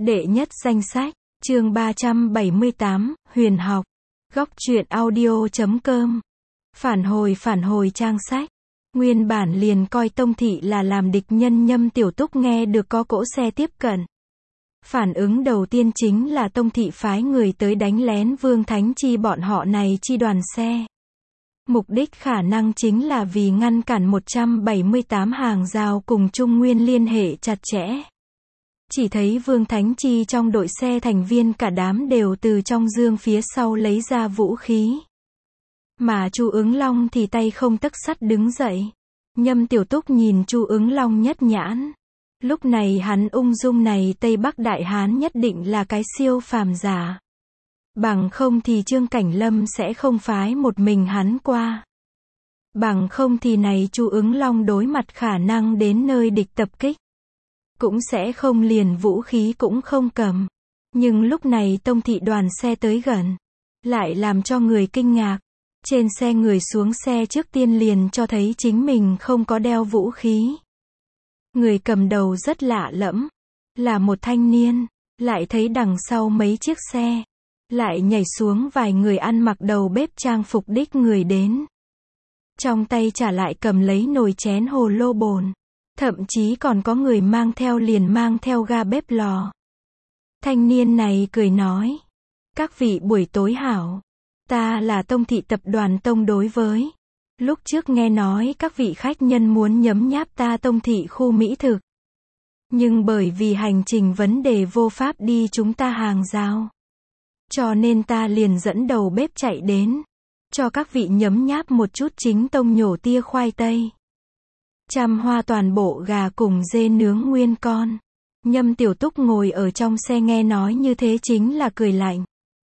Đệ nhất danh sách, chương 378, huyền học. Góc truyện audio.com. Phản hồi trang sách. Nguyên bản liền coi Tông Thị là làm địch nhân Nhâm Tiểu Túc nghe được có cỗ xe tiếp cận. Phản ứng đầu tiên chính là Tông Thị phái người tới đánh lén Vương Thánh Chi bọn họ này chi đoàn xe. Mục đích khả năng chính là vì ngăn cản 178 hàng rào cùng Trung Nguyên liên hệ chặt chẽ. Chỉ thấy Vương Thánh Chi trong đội xe thành viên cả đám đều từ trong dương phía sau lấy ra vũ khí. Mà Chu Ứng Long thì tay không tấc sắt đứng dậy. Nhâm Tiểu Túc nhìn Chu Ứng Long nhất nhãn. Lúc này hắn ung dung này Tây Bắc Đại Hán nhất định là cái siêu phàm giả. Bằng không thì Trương Cảnh Lâm sẽ không phái một mình hắn qua. Bằng không thì này Chu Ứng Long đối mặt khả năng đến nơi địch tập kích. Cũng sẽ không liền vũ khí cũng không cầm. Nhưng lúc này Tông Thị đoàn xe tới gần. Lại làm cho người kinh ngạc. Trên xe người xuống xe trước tiên liền cho thấy chính mình không có đeo vũ khí. Người cầm đầu rất lạ lẫm. Là một thanh niên. Lại thấy đằng sau mấy chiếc xe. Lại nhảy xuống vài người ăn mặc đầu bếp trang phục đích người đến. Trong tay trả lại cầm lấy nồi chén hồ lô bồn. Thậm chí còn có người mang theo ga bếp lò. Thanh niên này cười nói. Các vị buổi tối hảo. Ta là Tông Thị tập đoàn Tông đối với. Lúc trước nghe nói các vị khách nhân muốn nhấm nháp ta Tông Thị khu mỹ thực. Nhưng bởi vì hành trình vấn đề vô pháp đi chúng ta hàng rào. Cho nên ta liền dẫn đầu bếp chạy đến. Cho các vị nhấm nháp một chút chính tông nhổ tia khoai tây. Trăm hoa toàn bộ gà cùng dê nướng nguyên con. Nhâm Tiểu Túc ngồi ở trong xe nghe nói như thế chính là cười lạnh.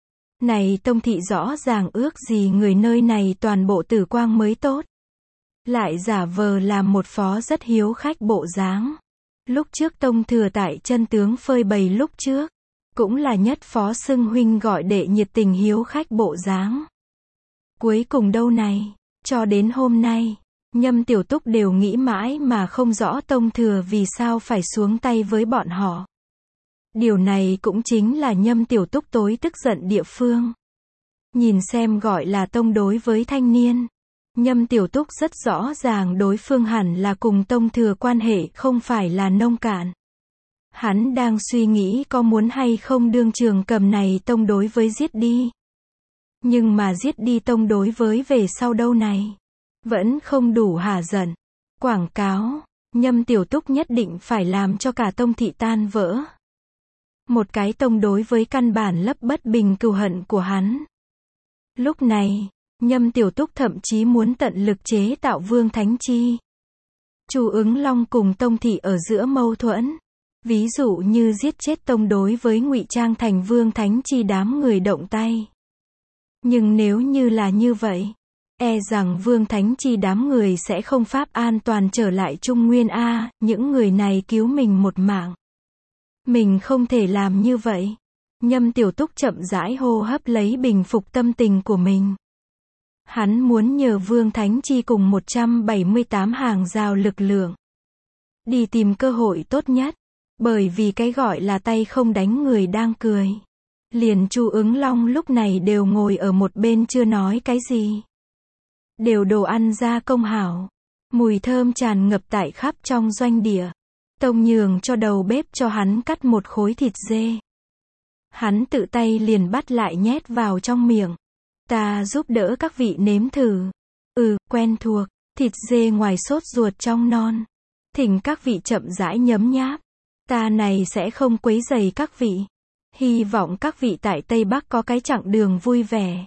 Này Tông Thị rõ ràng ước gì người nơi này toàn bộ tử quang mới tốt. Lại giả vờ làm một phó rất hiếu khách bộ dáng. Lúc trước Tông Thừa tại chân tướng phơi bày lúc trước. Cũng là nhất phó xưng huynh gọi đệ nhiệt tình hiếu khách bộ dáng. Cuối cùng đâu này, cho đến hôm nay. Nhâm Tiểu Túc đều nghĩ mãi mà không rõ Tông Thừa vì sao phải xuống tay với bọn họ. Điều này cũng chính là Nhâm Tiểu Túc tối tức giận địa phương. Nhìn xem gọi là Tông đối với thanh niên. Nhâm Tiểu Túc rất rõ ràng đối phương hẳn là cùng Tông Thừa quan hệ không phải là nông cạn. Hắn đang suy nghĩ có muốn hay không đương trường cầm này Tông đối với giết đi. Nhưng mà giết đi Tông đối với về sau đâu này. Vẫn không đủ hả giận. Quảng cáo, Nhâm Tiểu Túc nhất định phải làm cho cả Tông Thị tan vỡ. Một cái Tông đối với căn bản lấp bất bình cừu hận của hắn. Lúc này, Nhâm Tiểu Túc thậm chí muốn tận lực chế tạo Vương Thánh Chi. Chu Ứng Long cùng Tông Thị ở giữa mâu thuẫn. Ví dụ như giết chết Tông đối với ngụy trang thành Vương Thánh Chi đám người động tay. Nhưng nếu như là như vậy, e rằng Vương Thánh Chi đám người sẽ không pháp an toàn trở lại Trung Nguyên a, những người này cứu mình một mạng. Mình không thể làm như vậy. Nhâm Tiểu Túc chậm rãi hô hấp lấy bình phục tâm tình của mình. Hắn muốn nhờ Vương Thánh Chi cùng 178 hàng rào lực lượng. Đi tìm cơ hội tốt nhất. Bởi vì cái gọi là tay không đánh người đang cười. Liền Chu Ứng Long lúc này đều ngồi ở một bên chưa nói cái gì. Đều đồ ăn ra công hảo. Mùi thơm tràn ngập tại khắp trong doanh địa. Tông nhường cho đầu bếp cho hắn cắt một khối thịt dê. Hắn tự tay liền bắt lại nhét vào trong miệng. Ta giúp đỡ các vị nếm thử. Quen thuộc. Thịt dê ngoài sốt ruột trong non. Thỉnh các vị chậm rãi nhấm nháp. Ta này sẽ không quấy rầy các vị. Hy vọng các vị tại Tây Bắc có cái chặng đường vui vẻ.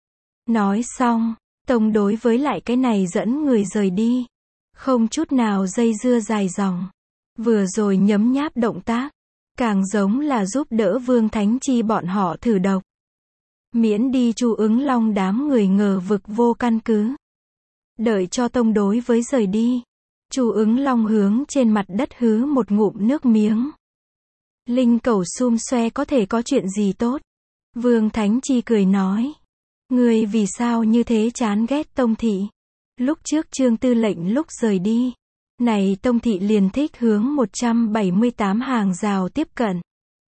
Nói xong, Tông đối với lại cái này dẫn người rời đi. Không chút nào dây dưa dài dòng. Vừa rồi nhấm nháp động tác. Càng giống là giúp đỡ Vương Thánh Chi bọn họ thử độc. Miễn đi Chu Ứng Long đám người ngờ vực vô căn cứ. Đợi cho Tông đối với rời đi. Chu Ứng Long hướng trên mặt đất hứ một ngụm nước miếng. Linh cẩu xum xoe có thể có chuyện gì tốt. Vương Thánh Chi cười nói. Ngươi vì sao như thế chán ghét Tông Thị. Lúc trước Trương Tư lệnh lúc rời đi. Này Tông Thị liền thích hướng 178 hàng rào tiếp cận.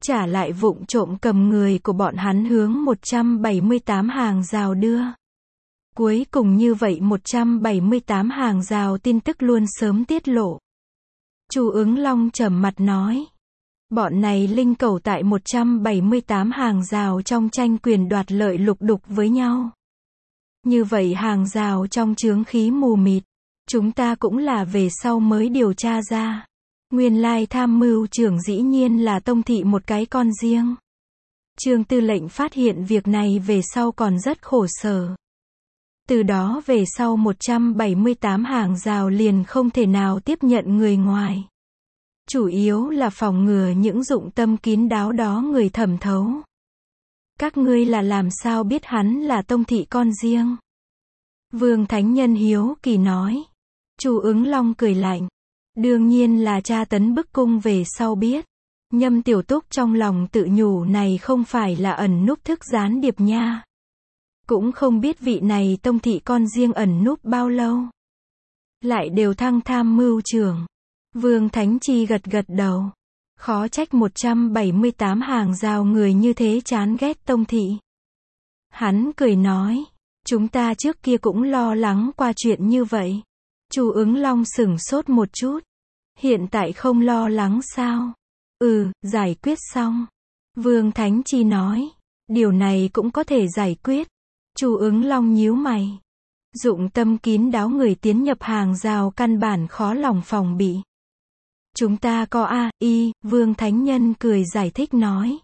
trả lại vụng trộm cầm người của bọn hắn hướng 178 hàng rào đưa. Cuối cùng như vậy 178 hàng rào tin tức luôn sớm tiết lộ. Chu Ứng Long trầm mặt nói. Bọn này linh cẩu tại 178 hàng rào trong tranh quyền đoạt lợi lục đục với nhau. Như vậy hàng rào trong chướng khí mù mịt. Chúng ta cũng là về sau mới điều tra ra. Nguyên lai tham mưu trưởng dĩ nhiên là Tông Thị một cái con riêng. Trương tư lệnh phát hiện việc này về sau còn rất khổ sở. Từ đó về sau 178 hàng rào liền không thể nào tiếp nhận người ngoài. Chủ yếu là phòng ngừa những dụng tâm kín đáo đó người thẩm thấu. Các ngươi là làm sao biết hắn là Tông Thị con riêng? Vương Thánh Nhân hiếu kỳ nói. Chu Ứng Long cười lạnh. Đương nhiên là tra tấn bức cung về sau biết. Nhâm Tiểu Túc trong lòng tự nhủ này không phải là ẩn núp thức gián điệp nha. Cũng không biết vị này Tông Thị con riêng ẩn núp bao lâu. Lại đều thăng tham mưu trưởng. Vương Thánh Chi gật gật đầu. Khó trách 178 hàng rào người như thế chán ghét Tông Thị. Hắn cười nói. Chúng ta trước kia cũng lo lắng qua chuyện như vậy. Chu Ứng Long sửng sốt một chút. Hiện tại không lo lắng sao? Giải quyết xong. Vương Thánh Chi nói. Điều này cũng có thể giải quyết. Chu Ứng Long nhíu mày. Dụng tâm kín đáo người tiến nhập hàng rào căn bản khó lòng phòng bị. Chúng ta có AI, Vương Thánh Nhân cười giải thích nói.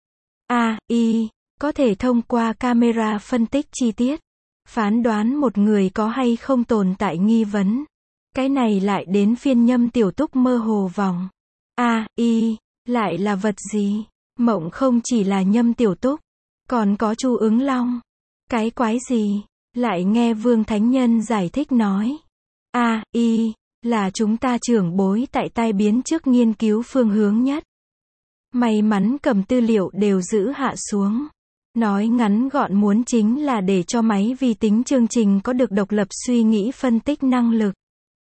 AI, có thể thông qua camera phân tích chi tiết. Phán đoán một người có hay không tồn tại nghi vấn. Cái này lại đến phiên Nhâm Tiểu Túc mơ hồ vòng. AI, lại là vật gì? Mộng không chỉ là Nhâm Tiểu Túc, còn có Chu Ứng Long. Cái quái gì? Lại nghe Vương Thánh Nhân giải thích nói. AI, là chúng ta trưởng bối tại tai biến trước nghiên cứu phương hướng nhất. May mắn cầm tư liệu đều giữ hạ xuống. Nói ngắn gọn muốn chính là để cho máy vi tính chương trình có được độc lập suy nghĩ phân tích năng lực.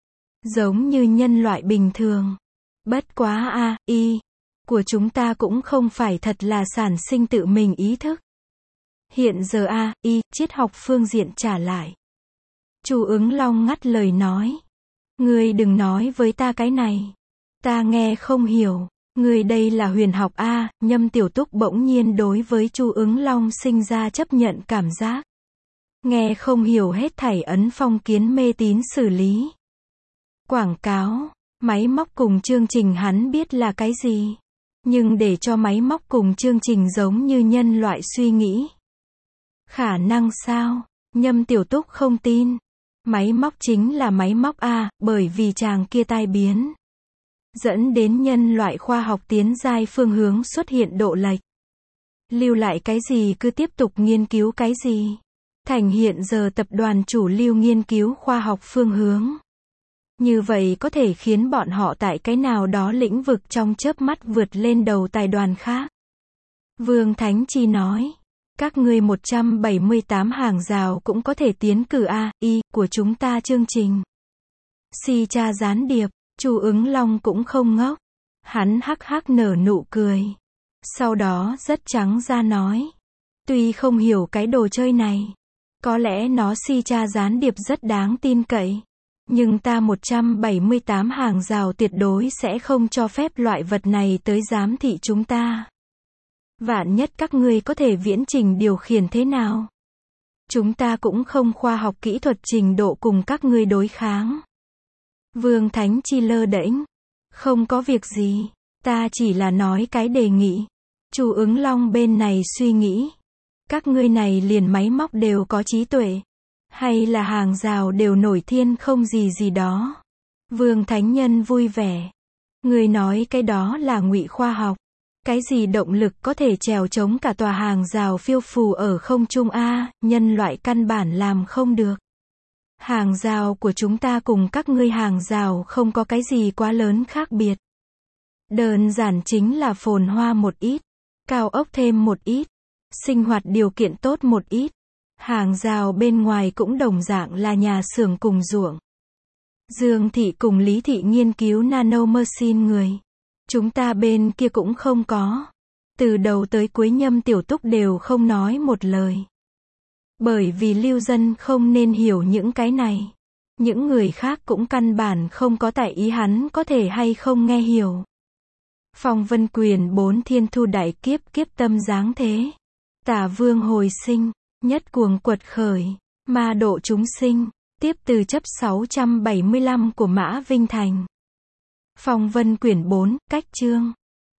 Giống như nhân loại bình thường. Bất quá AI của chúng ta cũng không phải thật là sản sinh tự mình ý thức. Hiện giờ AI, triết học phương diện trả lại. Chu Ứng Long ngắt lời nói. Ngươi đừng nói với ta cái này. Ta nghe không hiểu. Ngươi đây là huyền học a. Nhâm Tiểu Túc bỗng nhiên đối với Chu Ứng Long sinh ra chấp nhận cảm giác. Nghe không hiểu hết thảy ấn phong kiến mê tín xử lý. Quảng cáo, máy móc cùng chương trình hắn biết là cái gì. Nhưng để cho máy móc cùng chương trình giống như nhân loại suy nghĩ. Khả năng sao? Nhâm Tiểu Túc không tin. Máy móc chính là máy móc a, bởi vì chàng kia tai biến. Dẫn đến nhân loại khoa học tiến giai phương hướng xuất hiện độ lệch. Lưu lại cái gì cứ tiếp tục nghiên cứu cái gì. Thành hiện giờ tập đoàn chủ lưu nghiên cứu khoa học phương hướng. Như vậy có thể khiến bọn họ tại cái nào đó lĩnh vực trong chớp mắt vượt lên đầu tài đoàn khác. Vương Thánh Chi nói. Các ngươi 178 hàng rào cũng có thể tiến cử AI của chúng ta chương trình. Si cha gián điệp. Chu Ứng Long cũng không ngốc. Hắn hắc hắc nở nụ cười. Sau đó rất trắng ra nói. Tuy không hiểu cái đồ chơi này. Có lẽ nó si cha gián điệp rất đáng tin cậy. Nhưng ta 178 hàng rào tuyệt đối sẽ không cho phép loại vật này tới giám thị chúng ta. Vạn nhất các ngươi có thể viễn trình điều khiển thế nào? Chúng ta cũng không khoa học kỹ thuật trình độ cùng các ngươi đối kháng. Vương Thánh Chi lơ đễnh. Không có việc gì. Ta chỉ là nói cái đề nghị. Chu Ứng Long bên này suy nghĩ. Các ngươi này liền máy móc đều có trí tuệ. Hay là hàng rào đều nổi thiên không gì gì đó. Vương Thánh Nhân vui vẻ. Ngươi nói cái đó là ngụy khoa học. Cái gì động lực có thể trèo chống cả tòa hàng rào phiêu phù ở không trung a, nhân loại căn bản làm không được. Hàng rào của chúng ta cùng các ngươi hàng rào không có cái gì quá lớn khác biệt. Đơn giản chính là phồn hoa một ít, cao ốc thêm một ít, sinh hoạt điều kiện tốt một ít. Hàng rào bên ngoài cũng đồng dạng là nhà xưởng cùng ruộng. Dương Thị cùng Lý Thị nghiên cứu nanomachine người. Chúng ta bên kia cũng không có. Từ đầu tới cuối Nhâm Tiểu Túc đều không nói một lời. Bởi vì lưu dân không nên hiểu những cái này. Những người khác cũng căn bản không có tại ý hắn có thể hay không nghe hiểu. Phong Vân Quyền 4 thiên thu đại kiếp, kiếp tâm giáng thế. Tả vương hồi sinh, nhất cuồng quật khởi, ma độ chúng sinh. Tiếp từ chấp 675 của Mã Vinh Thành. Phong Vân Quyển 4, cách chương.